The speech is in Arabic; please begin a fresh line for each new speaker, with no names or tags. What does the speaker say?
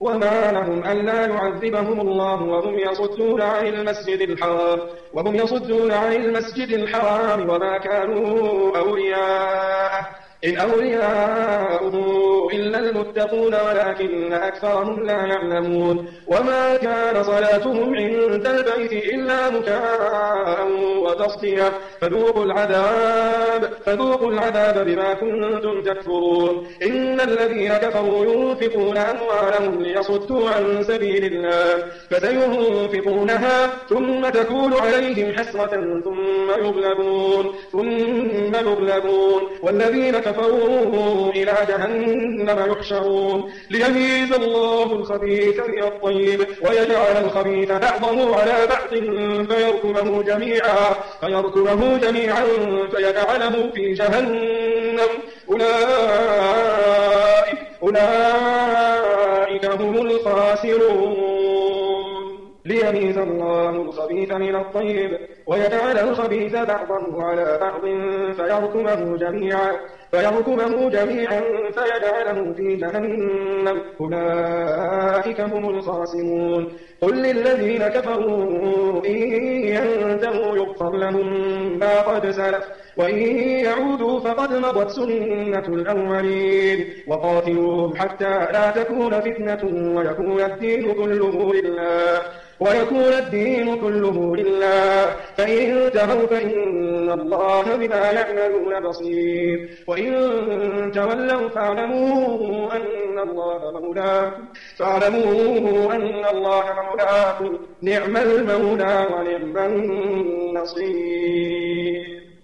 وما لهم ألا يعذبهم الله وهم يصدون عن المسجد الحرام وما كانوا أولياءه إن أولياؤه إلا المتقون ولكن أكثرهم لا يعلمون وما كان صلاتهم عند البيت إلا مكاء وتصدية فذوقوا العذاب بما كنتم تكفرون إن الذين كفروا ينفقون أموالهم ليصدوا عن سبيل الله فسينفقونها ثم تكون عليهم حسرة ثم يغلبون والذين كفروا إلى جهنم يحشرون ليميز الله الخبيث من الطيب ويجعل الخبيث بعضه على بعض فيركمه جميعا فيجعله في جهنم أولئك هم الخاسرون ليميز الله الخبيث من الطيب ويجعل الخبيث بعضه على بعض فيركمه جميعا فيجعله في جهنم أولئك هم الخاسرون قل للذين كفروا إن ينتهوا يغفر لهم ما قد سلف وإن يعودوا فقد مضت سنة الأولين وقاتلوهم حتى لا تكون فتنة ويكون الدين كله لله فإن انتهوا فإن الله بما يعملون بصير وإن تولوا فاعلموا أن الله مولاكم نعم المولى ونعم النصير.